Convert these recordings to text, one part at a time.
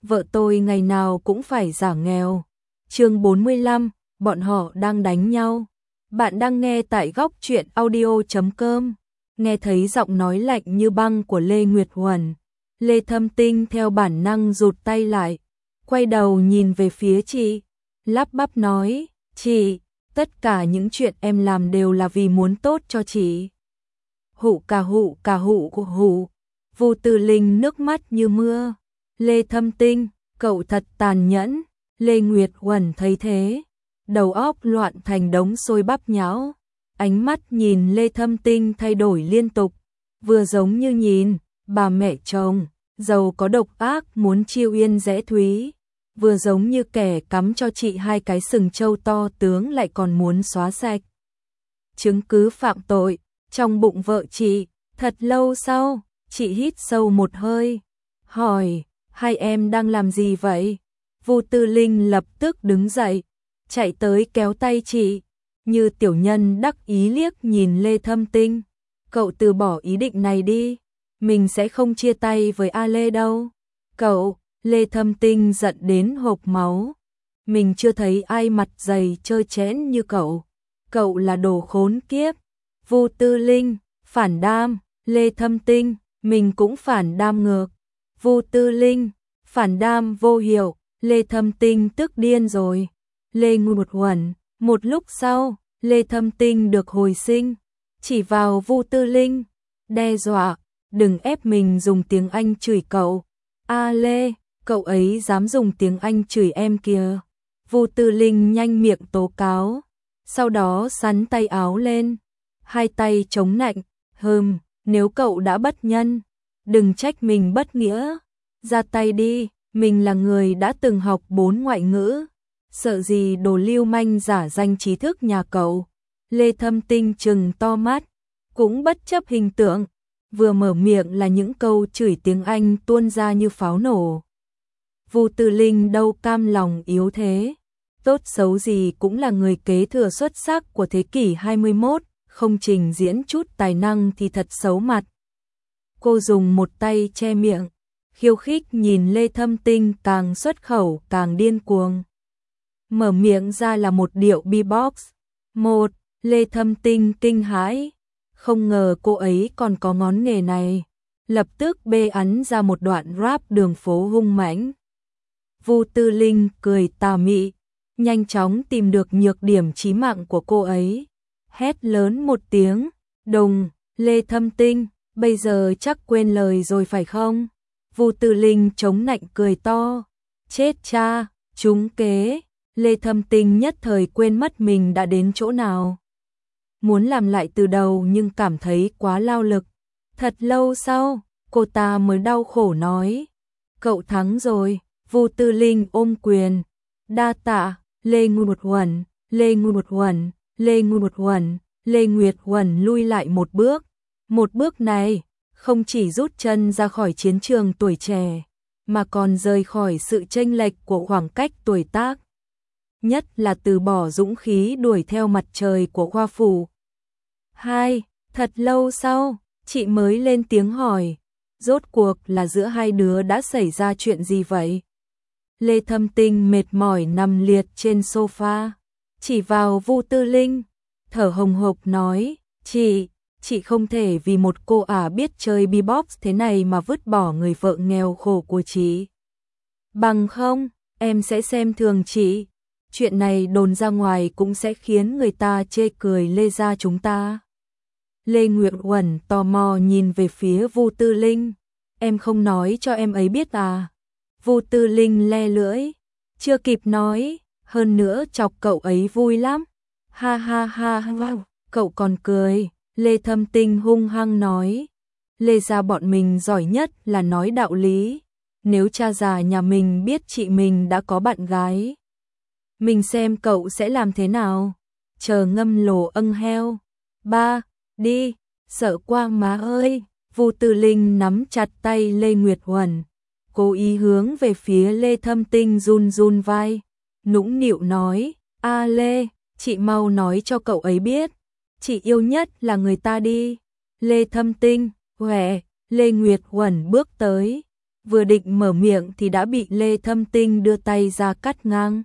vợ tôi ngày nào cũng phải giả nghèo. Chương 45, bọn họ đang đánh nhau. Bạn đang nghe tại góc truyện audio.com. Nghe thấy giọng nói lạnh như băng của Lê Nguyệt Huẩn, Lê Thâm Tinh theo bản năng rụt tay lại, quay đầu nhìn về phía chị, lắp bắp nói, chị, tất cả những chuyện em làm đều là vì muốn tốt cho chị. Hụ cà hụ, Vu Tư Linh nước mắt như mưa. Lê Thâm Tinh, cậu thật tàn nhẫn. Lê Nguyệt Huẩn thấy thế, đầu óc loạn thành đống xôi bắp nhão. Ánh mắt nhìn Lê Thâm Tinh thay đổi liên tục, vừa giống như nhìn bà mẹ chồng giàu có độc ác muốn chiêu yên rẽ thúy, vừa giống như kẻ cắm cho chị hai cái sừng trâu to tướng lại còn muốn xóa sạch chứng cứ phạm tội trong bụng vợ chị. Thật lâu sau, chị hít sâu một hơi, hỏi, hai em đang làm gì vậy? Vu Tư Linh lập tức đứng dậy, chạy tới kéo tay chị, như tiểu nhân đắc ý liếc nhìn Lê Thâm Tinh. Cậu từ bỏ ý định này đi, mình sẽ không chia tay với A Lê đâu. Cậu, Lê Thâm Tinh giận đến hộc máu. Mình chưa thấy ai mặt dày trơ trẽn như cậu. Cậu là đồ khốn kiếp. Vu Tư Linh, phản đam. Lê Thâm Tinh, mình cũng phản đam ngược. Vu Tư Linh, phản đam vô hiệu. Lê Thâm Tinh tức điên rồi. Lê Nguyệt Huẩn, một lúc sau, Lê Thâm Tinh được hồi sinh, chỉ vào Vu Tư Linh, đe dọa, đừng ép mình dùng tiếng Anh chửi cậu. A Lê, cậu ấy dám dùng tiếng Anh chửi em kìa. Vu Tư Linh nhanh miệng tố cáo, sau đó xắn tay áo lên, hai tay chống nạnh, nếu cậu đã bất nhân, đừng trách mình bất nghĩa, ra tay đi, mình là người đã từng học 4 ngoại ngữ, sợ gì đồ lưu manh giả danh trí thức nhà cậu. Lê Thâm Tinh trừng to mắt, cũng bất chấp hình tượng, vừa mở miệng là những câu chửi tiếng Anh tuôn ra như pháo nổ. Vu Tư Linh đâu cam lòng yếu thế, tốt xấu gì cũng là người kế thừa xuất sắc của thế kỷ 21, không trình diễn chút tài năng thì thật xấu mặt. Cô dùng một tay che miệng, khiêu khích nhìn Lê Thâm Tinh càng xuất khẩu càng điên cuồng. Mở miệng ra là một điệu beatbox. Lê Thâm Tinh kinh hãi, không ngờ cô ấy còn có ngón nghề này, lập tức bê ẵn ra một đoạn rap đường phố hung mãnh. Vu Tư Linh cười tà mị, nhanh chóng tìm được nhược điểm chí mạng của cô ấy, hét lớn một tiếng, đùng. Lê Thâm Tinh, bây giờ chắc quên lời rồi phải không? Vu Tư Linh chống nạnh cười to, chết cha, trúng kế. Lê Thâm Tinh nhất thời quên mất mình đã đến chỗ nào, muốn làm lại từ đầu nhưng cảm thấy quá lao lực. Thật lâu sau, cô ta mới đau khổ nói, cậu thắng rồi. Vu Tư Linh ôm quyền, đa tạ. Lê Nguyệt Huẩn, Lê Nguyệt Huẩn, Lê Nguyệt Huẩn. Lê Nguyệt Huẩn lui lại một bước này không chỉ rút chân ra khỏi chiến trường tuổi trẻ, mà còn rời khỏi sự chênh lệch của khoảng cách tuổi tác, nhất là từ bỏ dũng khí đuổi theo mặt trời của Hoa Phủ. Thật lâu sau, chị mới lên tiếng hỏi, rốt cuộc là giữa hai đứa đã xảy ra chuyện gì vậy? Lê Thâm Tinh mệt mỏi nằm liệt trên sofa, chỉ vào Vu Tư Linh, thở hồng hộc nói, chị không thể vì một cô ả biết chơi beatbox thế này mà vứt bỏ người vợ nghèo khổ của chị. Bằng không, em sẽ xem thường chị. Chuyện này đồn ra ngoài cũng sẽ khiến người ta chê cười Lê gia chúng ta. Lê Nguyệt Huẩn tò mò nhìn về phía Vu Tư Linh, em không nói cho em ấy biết à? Vu Tư Linh le lưỡi, chưa kịp nói, hơn nữa chọc cậu ấy vui lắm. Ha ha ha, wow, cậu còn cười. Lê Thâm Tinh hung hăng nói, Lê gia bọn mình giỏi nhất là nói đạo lý, nếu cha già nhà mình biết chị mình đã có bạn gái, mình xem cậu sẽ làm thế nào. Chờ ngâm lồ âng heo. Đi, sợ quá má ơi. Vu Tư Linh nắm chặt tay Lê Nguyệt Huẩn, cố ý hướng về phía Lê Thâm Tinh run run vai, nũng nịu nói, A Lê, chị mau nói cho cậu ấy biết, chị yêu nhất là người ta đi. Lê Thâm Tinh, Lê Nguyệt Huẩn bước tới, vừa định mở miệng thì đã bị Lê Thâm Tinh đưa tay ra cắt ngang.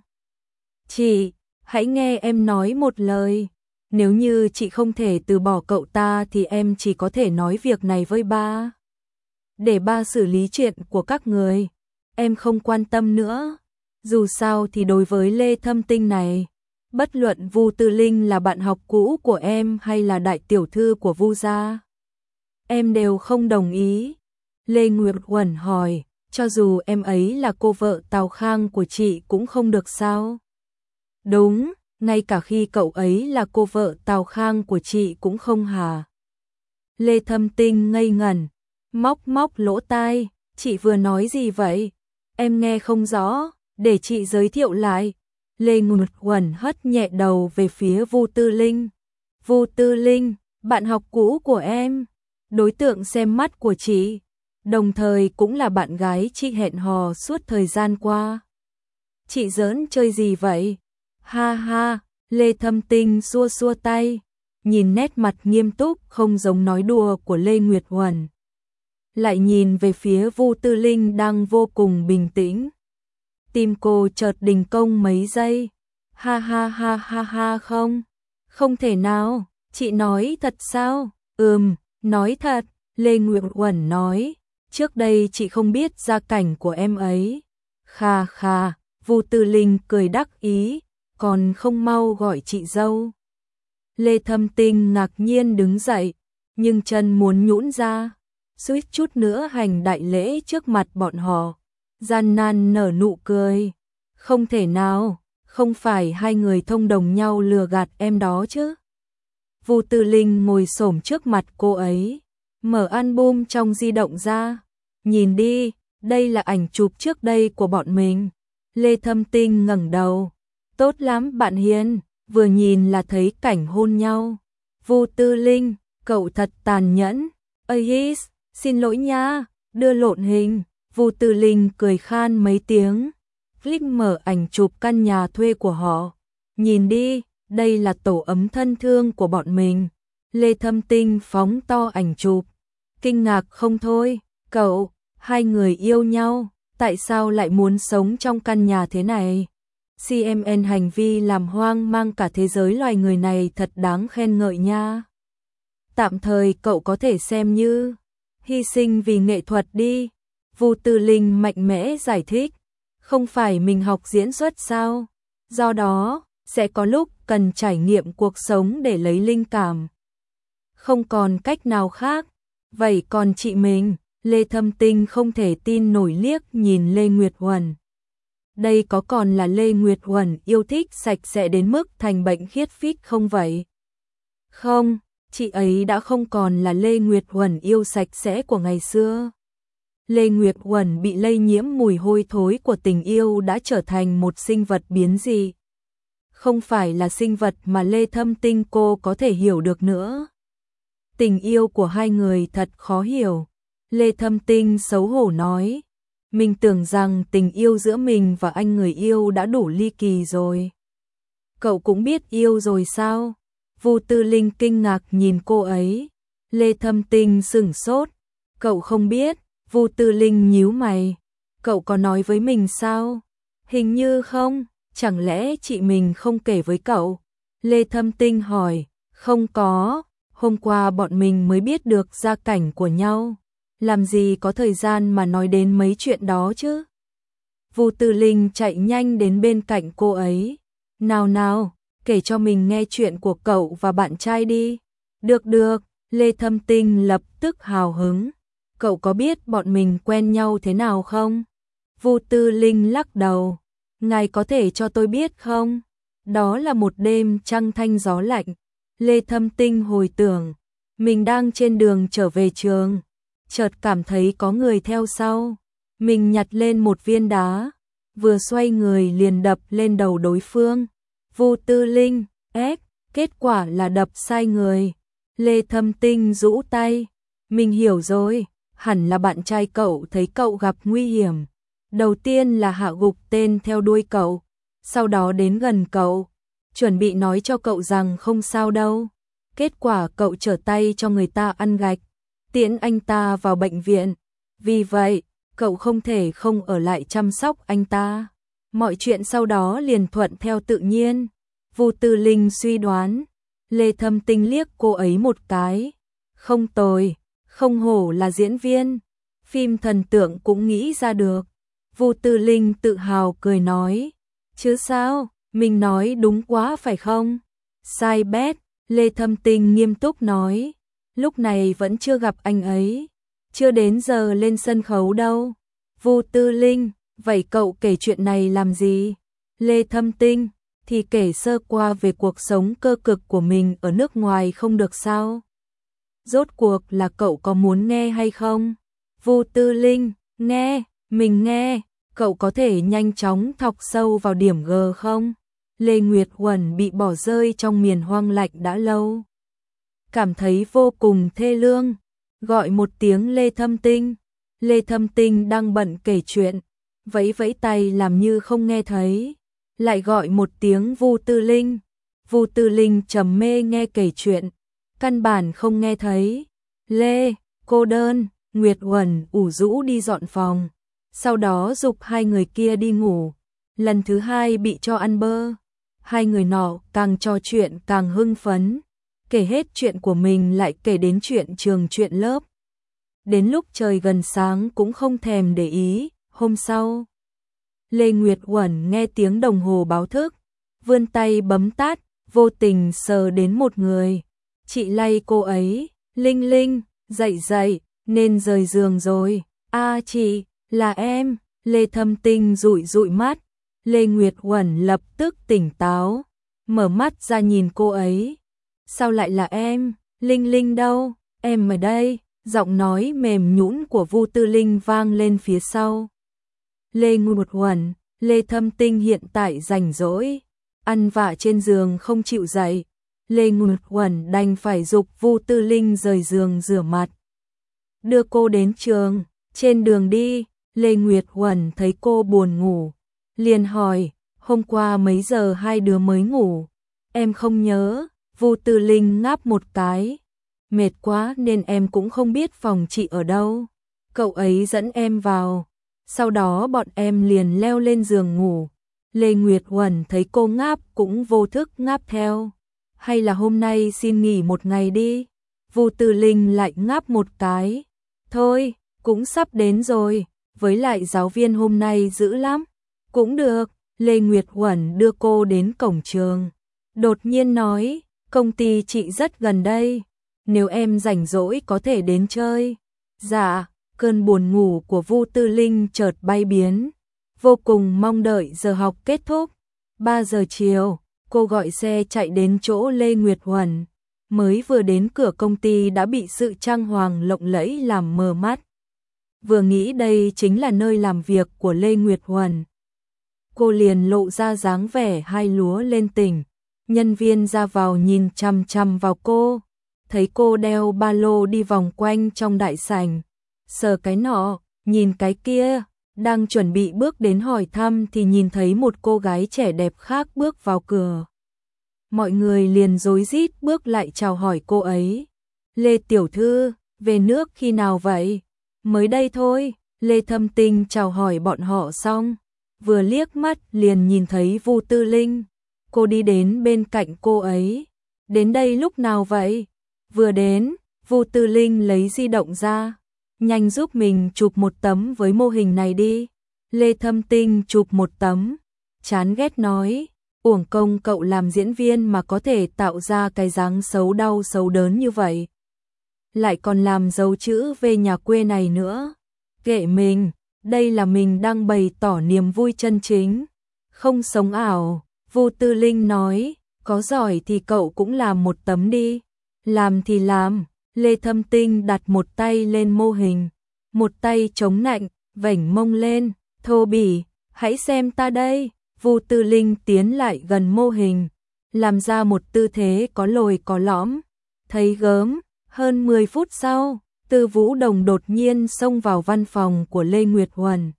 Chị, hãy nghe em nói một lời. Nếu như chị không thể từ bỏ cậu ta thì em chỉ có thể nói việc này với ba. Để ba xử lý chuyện của các người. Em không quan tâm nữa. Dù sao thì đối với Lê Thâm Tinh này, bất luận Vu Tư Linh là bạn học cũ của em hay là đại tiểu thư của Vu gia, em đều không đồng ý. Lê Nguyệt Uẩn hỏi, cho dù em ấy là cô vợ Tào Khang của chị cũng không được sao? Đúng, ngay cả khi cậu ấy là cô vợ Tào Khang của chị cũng không hả? Lê Thâm Tinh ngây ngẩn, móc lỗ tai, chị vừa nói gì vậy? Em nghe không rõ, để chị giới thiệu lại. Lê Nguyệt Uẩn hất nhẹ đầu về phía Vu Tư Linh. Vu Tư Linh, bạn học cũ của em, đối tượng xem mắt của chị, đồng thời cũng là bạn gái chị hẹn hò suốt thời gian qua. Chị giỡn chơi gì vậy? Ha ha, Lê Thâm Tinh xua xua tay, nhìn nét mặt nghiêm túc không giống nói đùa của Lê Nguyệt Uẩn. Lại nhìn về phía Vu Tư Linh đang vô cùng bình tĩnh. Tim cô chợt đình công mấy giây. Ha ha ha ha ha không thể nào, chị nói thật sao? Nói thật, Lê Nguyệt Uẩn nói, trước đây chị không biết gia cảnh của em ấy. Kha kha, Vu Tư Linh cười đắc ý, còn không mau gọi chị dâu. Lê Thâm Tinh ngạc nhiên đứng dậy, nhưng chân muốn nhũn ra, suýt chút nữa hành đại lễ trước mặt bọn họ. Gian nan nở nụ cười. Không thể nào, không phải hai người thông đồng nhau lừa gạt em đó chứ? Vu Tư Linh ngồi xổm trước mặt cô ấy, mở album trong di động ra. Nhìn đi, đây là ảnh chụp trước đây của bọn mình. Lê Thâm Tinh ngẩng đầu. Tốt lắm bạn Hiền, vừa nhìn là thấy cảnh hôn nhau. Vu Tư Linh, cậu thật tàn nhẫn. Ahis, xin lỗi nha, đưa lộn hình. Vu Tư Linh cười khan mấy tiếng, click mở ảnh chụp căn nhà thuê của họ. Nhìn đi, đây là tổ ấm thân thương của bọn mình. Lê Thâm Tinh phóng to ảnh chụp, kinh ngạc không thôi. Cậu, hai người yêu nhau, tại sao lại muốn sống trong căn nhà thế này? CMN hành vi làm hoang mang cả thế giới loài người này thật đáng khen ngợi nha. Tạm thời cậu có thể xem như hy sinh vì nghệ thuật đi. Vu Tư Linh mạnh mẽ giải thích, không phải mình học diễn xuất sao? Do đó, sẽ có lúc cần trải nghiệm cuộc sống để lấy linh cảm. Không còn cách nào khác. Vậy còn chị mình? Lê Thâm Tinh không thể tin nổi liếc nhìn Lê Nguyệt Uẩn. Đây có còn là Lê Nguyệt Uẩn yêu thích sạch sẽ đến mức thành bệnh khiết phích không vậy? Không, chị ấy đã không còn là Lê Nguyệt Uẩn yêu sạch sẽ của ngày xưa. Lê Nguyệt Uẩn bị lây nhiễm mùi hôi thối của tình yêu đã trở thành một sinh vật biến dị. Không phải là sinh vật mà Lê Thâm Tinh cô có thể hiểu được nữa. Tình yêu của hai người thật khó hiểu. Lê Thâm Tinh xấu hổ nói, mình tưởng rằng tình yêu giữa mình và anh người yêu đã đủ ly kỳ rồi. Cậu cũng biết yêu rồi sao? Vu Tư Linh kinh ngạc nhìn cô ấy. Lê Thâm Tinh sửng sốt, cậu không biết. Vu Tư Linh nhíu mày, cậu có nói với mình sao? Hình như không, chẳng lẽ chị mình không kể với cậu? Lê Thâm Tinh hỏi, không có, hôm qua bọn mình mới biết được gia cảnh của nhau, làm gì có thời gian mà nói đến mấy chuyện đó chứ? Vu Tư Linh chạy nhanh đến bên cạnh cô ấy, nào, kể cho mình nghe chuyện của cậu và bạn trai đi. Được, Lê Thâm Tinh lập tức hào hứng. Cậu có biết bọn mình quen nhau thế nào không? Vu Tư Linh lắc đầu. Ngài có thể cho tôi biết không? Đó là một đêm trăng thanh gió lạnh. Lê Thâm Tinh hồi tưởng, mình đang trên đường trở về trường, chợt cảm thấy có người theo sau. Mình nhặt lên một viên đá, vừa xoay người liền đập lên đầu đối phương. Vu Tư Linh, kết quả là đập sai người. Lê Thâm Tinh rũ tay. Mình hiểu rồi. Hẳn là bạn trai cậu thấy cậu gặp nguy hiểm. Đầu tiên là hạ gục tên theo đuôi cậu, sau đó đến gần cậu, chuẩn bị nói cho cậu rằng không sao đâu. Kết quả cậu trở tay cho người ta ăn gạch, tiễn anh ta vào bệnh viện. Vì vậy, cậu không thể không ở lại chăm sóc anh ta. Mọi chuyện sau đó liền thuận theo tự nhiên. Vu Tư Linh suy đoán. Lê Thâm Tinh liếc cô ấy một cái. Không tồi, không hổ là diễn viên. Phim thần tượng cũng nghĩ ra được. Vu Tư Linh tự hào cười nói. Chứ sao, mình nói đúng quá phải không? Sai bét, Lê Thâm Tinh nghiêm túc nói. Lúc này vẫn chưa gặp anh ấy. Chưa đến giờ lên sân khấu đâu. Vu Tư Linh, vậy cậu kể chuyện này làm gì? Lê Thâm Tinh, thì kể sơ qua về cuộc sống cơ cực của mình ở nước ngoài không được sao? Rốt cuộc là cậu có muốn nghe hay không? Vu Tư Linh, nghe, mình nghe, cậu có thể nhanh chóng thọc sâu vào điểm G không? Lê Nguyệt Uẩn bị bỏ rơi trong miền hoang lạnh đã lâu. Cảm thấy vô cùng thê lương, gọi một tiếng Lê Thâm Tinh. Lê Thâm Tinh đang bận kể chuyện, vẫy vẫy tay làm như không nghe thấy, lại gọi một tiếng Vu Tư Linh. Vu Tư Linh trầm mê nghe kể chuyện, căn bản không nghe thấy. Lê, cô đơn, Nguyệt Uẩn ủ rũ đi dọn phòng, sau đó giục hai người kia đi ngủ. Lần thứ hai bị cho ăn bơ, hai người nọ càng trò chuyện càng hưng phấn, kể hết chuyện của mình lại kể đến chuyện trường chuyện lớp. Đến lúc trời gần sáng cũng không thèm để ý. Hôm sau, Lê Nguyệt Uẩn nghe tiếng đồng hồ báo thức, vươn tay bấm tắt, vô tình sờ đến một người. Chị lay cô ấy, Linh Linh, dậy dậy, nên rời giường rồi. À chị, là em. Lê Thâm Tinh dụi dụi mắt. Lê Nguyệt Uẩn lập tức tỉnh táo, mở mắt ra nhìn cô ấy. Sao lại là em? Linh Linh đâu? Em ở đây. Giọng nói mềm nhũn của Vu Tư Linh vang lên phía sau. Lê Nguyệt Uẩn, Lê Thâm Tinh hiện tại rảnh rỗi, ăn vạ trên giường không chịu dậy. Lê Nguyệt Uẩn đành phải giục Vu Tư Linh rời giường rửa mặt, đưa cô đến trường. Trên đường đi, Lê Nguyệt Uẩn thấy cô buồn ngủ, liền hỏi, hôm qua mấy giờ hai đứa mới ngủ? Em không nhớ. Vu Tư Linh ngáp một cái. Mệt quá nên em cũng không biết phòng chị ở đâu. Cậu ấy dẫn em vào, sau đó bọn em liền leo lên giường ngủ. Lê Nguyệt Uẩn thấy cô ngáp cũng vô thức ngáp theo. Hay là hôm nay xin nghỉ một ngày đi? Vu Tư Linh lại ngáp một cái. Thôi, cũng sắp đến rồi, với lại giáo viên hôm nay dữ lắm. Cũng được. Lê Nguyệt Uẩn đưa cô đến cổng trường, đột nhiên nói, công ty chị rất gần đây, nếu em rảnh rỗi có thể đến chơi. Dạ. Cơn buồn ngủ của Vu Tư Linh chợt bay biến, vô cùng mong đợi giờ học kết thúc. 3 giờ chiều, cô gọi xe chạy đến chỗ Lê Nguyệt Uẩn. Mới vừa đến cửa công ty đã bị sự trang hoàng lộng lẫy làm mờ mắt. Vừa nghĩ đây chính là nơi làm việc của Lê Nguyệt Uẩn, cô liền lộ ra dáng vẻ hai lúa lên tỉnh. Nhân viên ra vào nhìn chằm chằm vào cô, thấy cô đeo ba lô đi vòng quanh trong đại sảnh, sờ cái nọ, nhìn cái kia, đang chuẩn bị bước đến hỏi thăm thì nhìn thấy một cô gái trẻ đẹp khác bước vào cửa. Mọi người liền rối rít bước lại chào hỏi cô ấy. Lê tiểu thư, về nước khi nào vậy? Mới đây thôi. Lê Thâm Tinh chào hỏi bọn họ xong, vừa liếc mắt liền nhìn thấy Vu Tư Linh. Cô đi đến bên cạnh cô ấy. Đến đây lúc nào vậy? Vừa đến. Vu Tư Linh lấy di động ra. Nhanh giúp mình chụp một tấm với mô hình này đi. Lê Thâm Tinh chụp một tấm, chán ghét nói, uổng công cậu làm diễn viên mà có thể tạo ra cái dáng xấu đau xấu đớn như vậy. Lại còn làm dấu chữ về nhà quê này nữa. Kệ mình, đây là mình đang bày tỏ niềm vui chân chính, không sống ảo. Vu Tư Linh nói, có giỏi thì cậu cũng làm một tấm đi. Làm thì làm. Lê Thâm Tinh đặt một tay lên mô hình, một tay chống nạnh, vểnh mông lên, thô bỉ, hãy xem ta đây. Vu Tư Linh tiến lại gần mô hình, làm ra một tư thế có lồi có lõm, thấy gớm. Hơn 10 phút sau, Tư Vũ Đồng đột nhiên xông vào văn phòng của Lê Nguyệt Uẩn,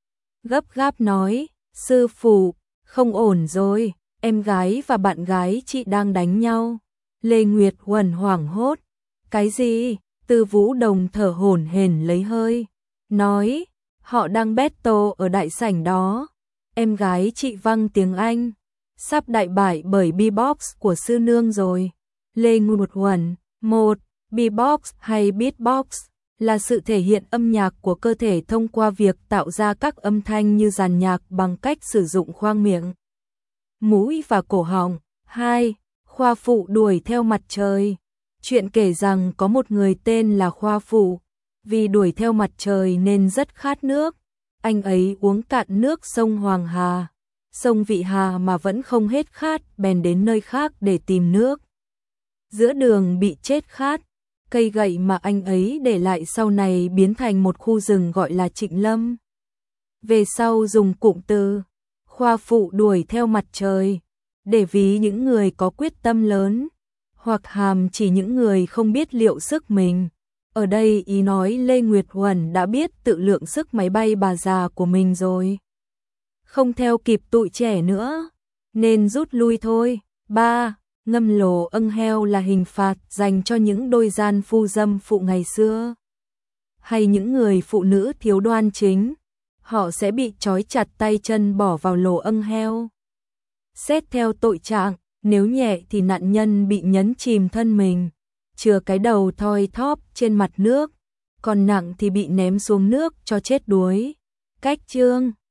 gấp gáp nói, sư phụ, không ổn rồi, em gái và bạn gái chị đang đánh nhau. Lê Nguyệt Uẩn hoảng hốt, cái gì? Tư Vũ Đồng thở hổn hển lấy hơi, nói, Họ đang battle ở đại sảnh đó. Em gái chị văng tiếng Anh. Sắp đại bại bởi beatbox của sư nương rồi. Lê Nguyệt Huẩn. 1. Beatbox hay beatbox là sự thể hiện âm nhạc của cơ thể thông qua việc tạo ra các âm thanh như dàn nhạc bằng cách sử dụng khoang miệng, mũi và cổ họng. 2. Khoa Phụ đuổi theo mặt trời. Chuyện kể rằng có một người tên là Khoa Phụ, vì đuổi theo mặt trời nên rất khát nước. Anh ấy uống cạn nước sông Hoàng Hà, sông Vị Hà mà vẫn không hết khát, bèn đến nơi khác để tìm nước. Giữa đường bị chết khát, cây gậy mà anh ấy để lại sau này biến thành một khu rừng gọi là Trịnh Lâm. Về sau dùng cụm từ Khoa Phụ đuổi theo mặt trời để ví những người có quyết tâm lớn, hoặc hàm chỉ những người không biết liệu sức mình. Ở đây ý nói Lê Nguyệt Huẩn đã biết tự lượng sức máy bay bà già của mình rồi, không theo kịp tụi trẻ nữa, nên rút lui thôi. 3. Ngâm lồ âng heo là hình phạt dành cho những đôi gian phu dâm phụ ngày xưa, hay những người phụ nữ thiếu đoan chính. Họ sẽ bị trói chặt tay chân bỏ vào lồ âng heo. Xét theo tội trạng, nếu nhẹ thì nạn nhân bị nhấn chìm thân mình, chừa cái đầu thoi thóp trên mặt nước, còn nặng thì bị ném xuống nước cho chết đuối. Cách chương